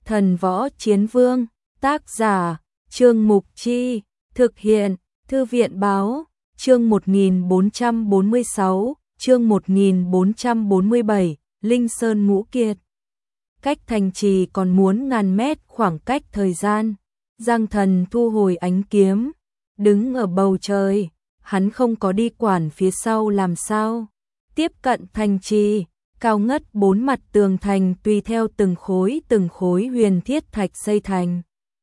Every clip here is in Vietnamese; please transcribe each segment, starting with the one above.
Thần Võ Chiến Vương, tác giả, Trương Mục Chi, thực hiện, Thư viện Báo, chương 1446, chương 1447, Linh Sơn Ngũ Kiệt. Cách thành trì còn muốn ngàn mét khoảng cách thời gian, Giang Thần thu hồi ánh kiếm, đứng ở bầu trời, hắn không có đi quản phía sau làm sao. Tiếp cận thành trì, cao ngất 4 mặt tường thành tùy theo từng khối huyền thiết thạch xây thành.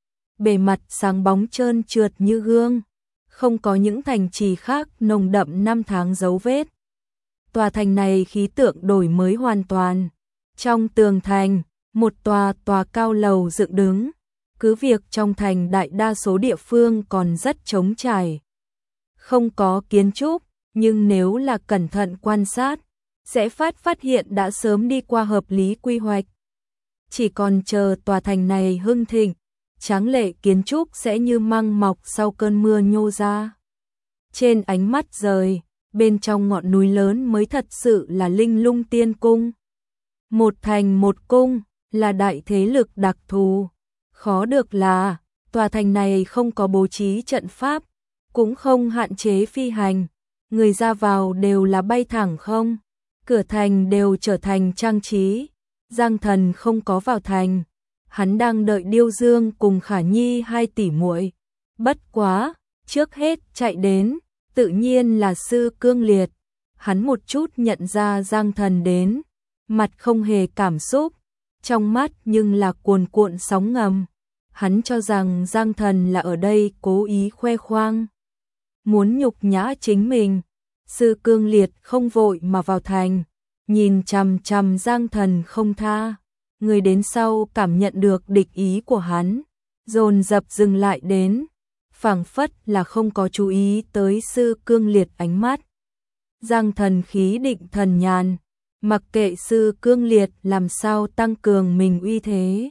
Bề mặt sáng bóng trơn trượt như gương, không có những thành trì khác nồng đậm năm tháng dấu vết. Tòa thành này khí tượng đổi mới hoàn toàn. Trong tường thành, một tòa cao lầu dựng đứng, cứ việc trong thành đại đa số địa phương còn rất trống trải, không có kiến trúc, nhưng nếu là cẩn thận quan sát, sẽ phát hiện đã sớm đi qua hợp lý quy hoạch. Chỉ còn chờ tòa thành này hưng thịnh, tráng lệ kiến trúc sẽ như măng mọc sau cơn mưa nhô ra. Trên ánh mắt rời, bên trong ngọn núi lớn mới thật sự là Linh Lung Tiên Cung. Một thành một cung, là đại thế lực đặc thù. Khó được là, tòa thành này không có bố trí trận pháp, cũng không hạn chế phi hành. Người ra vào đều là bay thẳng không. Cửa thành đều trở thành trang trí. Giang Thần không có vào thành. Hắn đang đợi Điêu Dương cùng Khả Nhi 2 tỷ muội. Bất quá, trước hết chạy đến, tự nhiên là Sư Cương Liệt. Hắn một chút nhận ra Giang Thần đến, mặt không hề cảm xúc, trong mắt nhưng là cuồn cuộn sóng ngầm. Hắn cho rằng Giang Thần là ở đây cố ý khoe khoang, muốn nhục nhã chính mình. Sư Cương Liệt không vội mà vào thành, nhìn chằm chằm Giang Thần không tha. Người đến sau cảm nhận được địch ý của hắn, dồn dập dừng lại đến, phảng phất là không có chú ý tới Sư Cương Liệt ánh mắt. Giang Thần khí định thần nhàn, mặc kệ Sư Cương Liệt làm sao tăng cường mình uy thế,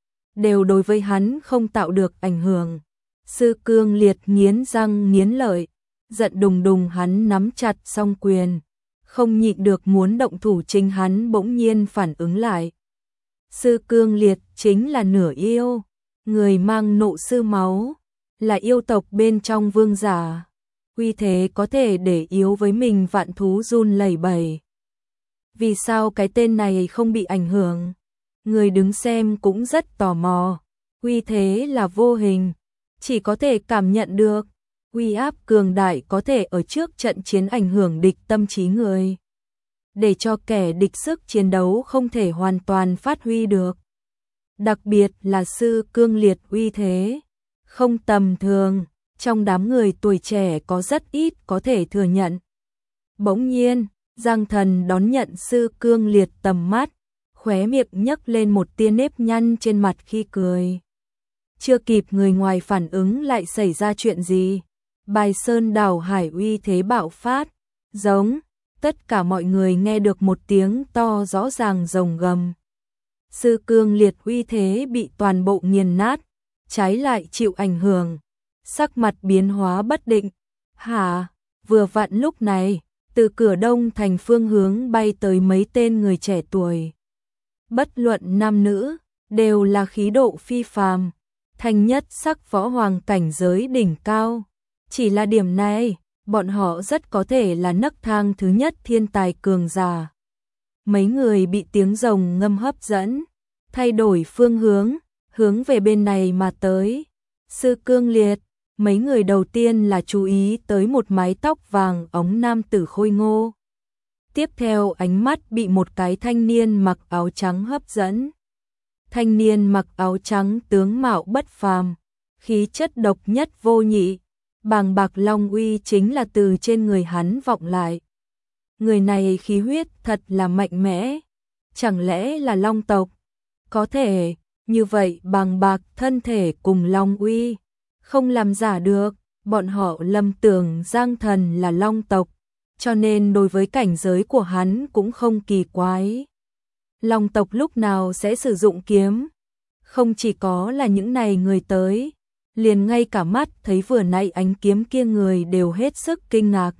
đều đối với hắn không tạo được ảnh hưởng. Sư Cương Liệt nghiến răng nghiến lợi, giận đùng đùng hắn nắm chặt song quyền, không nhịn được muốn động thủ. Chính hắn bỗng nhiên phản ứng lại. Sư Cương Liệt chính là nửa yêu, người mang nộ sư máu, là yêu tộc bên trong vương giả, uy thế có thể để yếu với mình vạn thú run lẩy bẩy. Vì sao cái tên này không bị ảnh hưởng? Người đứng xem cũng rất tò mò. Uy thế là vô hình, chỉ có thể cảm nhận được. Uy áp cường đại có thể ở trước trận chiến ảnh hưởng địch tâm trí người, để cho kẻ địch sức chiến đấu không thể hoàn toàn phát huy được. Đặc biệt là Sư Cương Liệt uy thế không tầm thường, trong đám người tuổi trẻ có rất ít có thể thừa nhận. Bỗng nhiên, Giang Thần đón nhận Sư Cương Liệt tầm mắt, khóe miệng nhấc lên một tia nếp nhăn trên mặt khi cười. Chưa kịp người ngoài phản ứng lại xảy ra chuyện gì, Bài Sơn đảo hải uy thế bạo phát, giống. Tất cả mọi người nghe được một tiếng to rõ ràng rồng gầm. Sư Cương Liệt uy thế bị toàn bộ nghiền nát, trái lại chịu ảnh hưởng, sắc mặt biến hóa bất định. Hả? Vừa vặn lúc này, từ cửa đông thành phương hướng bay tới mấy tên người trẻ tuổi. Bất luận nam nữ, đều là khí độ phi phàm, thanh nhất sắc võ hoàng cảnh giới đỉnh cao. Chỉ là điểm này, bọn họ rất có thể là nấc thang thứ nhất thiên tài cường giả. Mấy người bị tiếng rồng ngâm hấp dẫn, thay đổi phương hướng, hướng về bên này mà tới. Sư Cương Liệt, mấy người đầu tiên là chú ý tới một mái tóc vàng óng nam tử khôi ngô. Tiếp theo ánh mắt bị một cái thanh niên mặc áo trắng hấp dẫn. Thanh niên mặc áo trắng tướng mạo bất phàm, khí chất độc nhất vô nhị. Bàng bạc long uy chính là từ trên người hắn vọng lại. Người này khí huyết thật là mạnh mẽ. Chẳng lẽ là long tộc? Có thể, như vậy bàng bạc thân thể cùng long uy không làm giả được. Bọn họ lầm tưởng Giang Thần là long tộc, cho nên đối với cảnh giới của hắn cũng không kỳ quái. Long tộc lúc nào sẽ sử dụng kiếm? Không chỉ có là những này người tới, liền ngay cả mắt thấy vừa nãy ánh kiếm kia người đều hết sức kinh ngạc.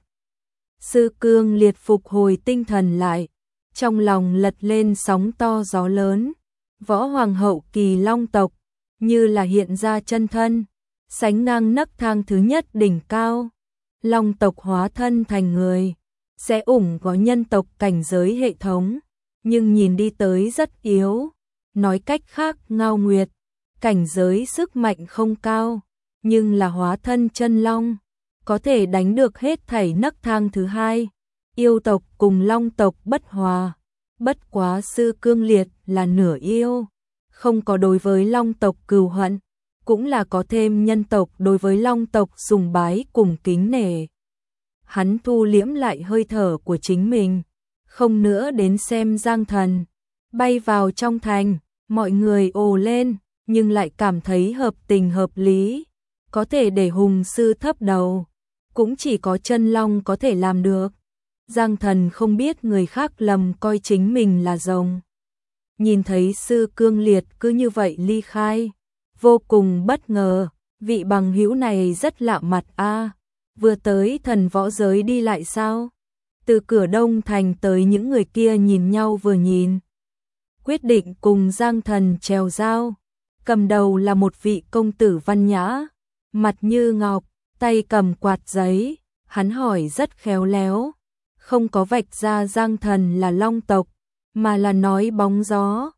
Sư Cương Liệt phục hồi tinh thần lại, trong lòng lật lên sóng to gió lớn, võ hoàng hậu kỳ long tộc, như là hiện ra chân thân, sánh ngang nấc thang thứ nhất đỉnh cao. Long tộc hóa thân thành người, sẽ ủng có nhân tộc cảnh giới hệ thống, nhưng nhìn đi tới rất yếu. Nói cách khác, Ngao Nguyệt, cảnh giới sức mạnh không cao, nhưng là hóa thân chân long, có thể đánh được hết thảy nấc thang thứ hai. Yêu tộc cùng long tộc bất hòa, bất quá Sư Cương Liệt là nửa yêu, không có đối với long tộc cừu hận, cũng là có thêm nhân tộc đối với long tộc sùng bái cùng kính nể. Hắn thu liễm lại hơi thở của chính mình, không nữa đến xem Giang Thần. Bay vào trong thành, mọi người ồ lên, nhưng lại cảm thấy hợp tình hợp lý. Có thể để hùng sư thấp đầu, cũng chỉ có chân long có thể làm được. Giang Thần không biết người khác lầm coi chính mình là rồng. Nhìn thấy Sư Cương Liệt cứ như vậy ly khai, vô cùng bất ngờ, vị bằng hữu này rất lạ mặt a. Vừa tới thần võ giới đi lại sao? Từ cửa Đông Thành tới những người kia nhìn nhau vừa nhìn. Quyết định cùng Giang Thần chèo giao. Cầm đầu là một vị công tử văn nhã, mặt như ngọc, tay cầm quạt giấy. Hắn hỏi rất khéo léo, không có vạch ra Giang Thần là long tộc, mà là nói bóng gió.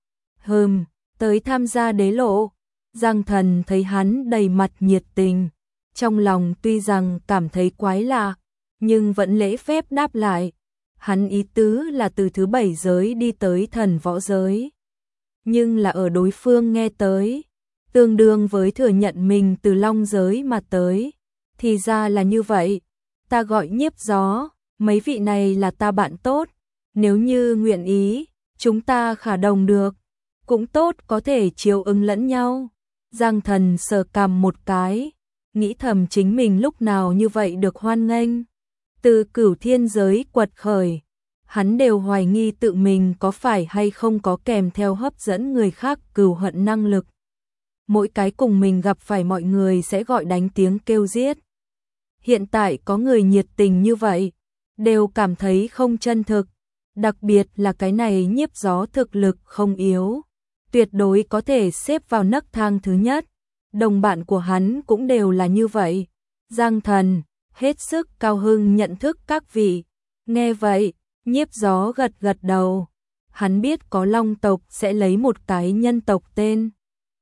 Tới tham gia đế lộ. Giang Thần thấy hắn đầy mặt nhiệt tình, trong lòng tuy rằng cảm thấy quái lạ, nhưng vẫn lễ phép đáp lại. Hắn ý tứ là từ thứ 7 giới đi tới thần võ giới, nhưng là ở đối phương nghe tới, tương đương với thừa nhận mình từ long giới mà tới. Thì ra là như vậy, ta gọi Nhiếp Gió, mấy vị này là ta bạn tốt, nếu như nguyện ý, chúng ta khả đồng được, cũng tốt, có thể chiếu ứng lẫn nhau. Giang Thần sờ cằm một cái, nghĩ thầm chính mình lúc nào như vậy được hoan nghênh. Từ Cửu Thiên giới quật khởi, hắn đều hoài nghi tự mình có phải hay không có kèm theo hấp dẫn người khác cừu hận năng lực. Mỗi cái cùng mình gặp phải mọi người sẽ gọi đánh tiếng kêu giết. Hiện tại có người nhiệt tình như vậy, đều cảm thấy không chân thực, đặc biệt là cái này Nhiếp Gió thực lực không yếu, tuyệt đối có thể xếp vào nấc thang thứ nhất. Đồng bạn của hắn cũng đều là như vậy. Giang Thần hết sức cao hưng nhận thức các vị. Nghe vậy, Nhiếp Gió gật gật đầu. Hắn biết có long tộc sẽ lấy một cái nhân tộc tên.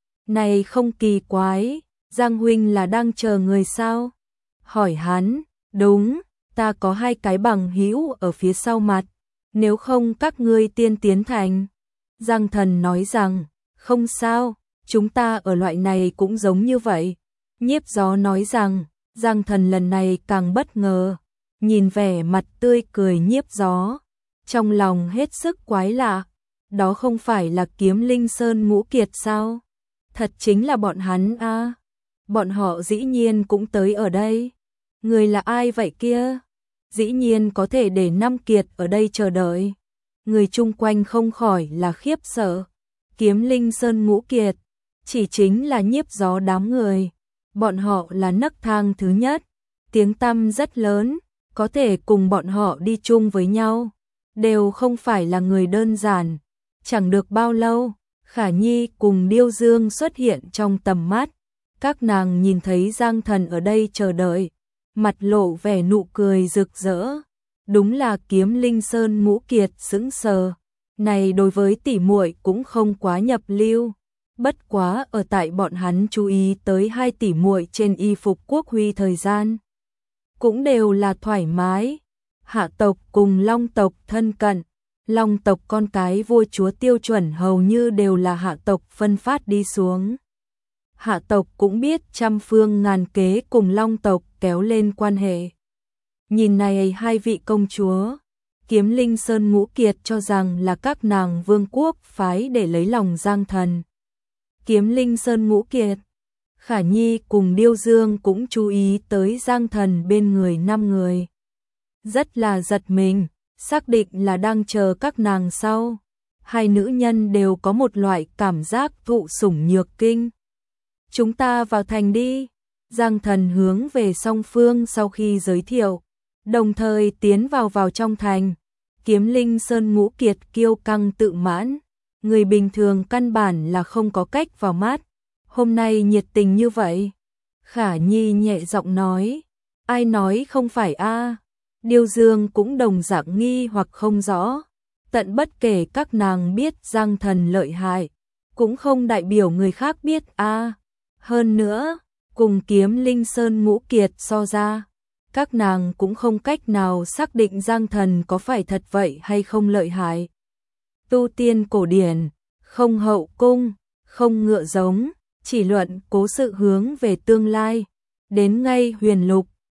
Này không kỳ quái, Giang huynh là đang chờ người sao? Hỏi hắn, đúng, ta có 2 cái bằng hữu ở phía sau mặt, nếu không các ngươi tiên tiến thành. Giang Thần nói rằng, không sao, chúng ta ở loại này cũng giống như vậy. Nhiếp Gió nói rằng, Giang Thần lần này càng bất ngờ, nhìn vẻ mặt tươi cười Nhiếp Gió, trong lòng hết sức quái lạ, đó không phải là Kiếm Linh Sơn Ngũ Kiệt sao? Thật chính là bọn hắn a. Bọn họ dĩ nhiên cũng tới ở đây. Người là ai vậy kia? Dĩ nhiên có thể để 5 kiệt ở đây chờ đợi. Người chung quanh không khỏi là khiếp sợ. Kiếm Linh Sơn Ngũ Kiệt, chỉ chính là Nhiếp Gió đám người. Bọn họ là nấc thang thứ nhất, tiếng tăm rất lớn, có thể cùng bọn họ đi chung với nhau, đều không phải là người đơn giản. Chẳng được bao lâu, Khả Nhi cùng Điêu Dương xuất hiện trong tầm mắt. Các nàng nhìn thấy Giang Thần ở đây chờ đợi, mặt lộ vẻ nụ cười rực rỡ. Đúng là Kiếm Linh Sơn Ngũ Kiệt sững sờ. Này đối với tỷ muội cũng không quá nhập lưu. Bất quá ở tại bọn hắn chú ý tới 2 tỷ muội trên y phục quốc huy thời gian, cũng đều là thoải mái. Hạ tộc cùng long tộc thân cận, long tộc con cái vua chúa tiêu chuẩn hầu như đều là hạ tộc phân phát đi xuống. Hạ tộc cũng biết trăm phương ngàn kế cùng long tộc kéo lên quan hệ. Nhìn này 2 vị công chúa, Kiếm Linh Sơn Ngũ Kiệt cho rằng là các nàng vương quốc phái để lấy lòng Giang Thần. Kiếm Linh Sơn Ngũ Kiệt, Khả Nhi cùng Điêu Dương cũng chú ý tới Giang Thần bên người 5 người. Rất là giật mình, xác định là đang chờ các nàng sau. 2 nữ nhân đều có một loại cảm giác thụ sủng nhược kinh. Chúng ta vào thành đi. Giang Thần hướng về song phương sau khi giới thiệu, đồng thời tiến vào trong thành. Kiếm Linh Sơn Ngũ Kiệt kiêu căng tự mãn, người bình thường căn bản là không có cách vào mắt. Hôm nay nhiệt tình như vậy. Khả Nhi nhẹ giọng nói, ai nói không phải a? Điêu Dương cũng đồng dạng nghi hoặc không rõ. Tận bất kể các nàng biết Giang Thần lợi hại, cũng không đại biểu người khác biết a. Hơn nữa, cùng Kiếm Linh Sơn Ngũ Kiệt so ra, các nàng cũng không cách nào xác định Giang Thần có phải thật vậy hay không lợi hại. Tu tiên cổ điển, không hậu cung, không ngựa giống, chỉ luận cố sự hướng về tương lai. Đến ngay huyền lục,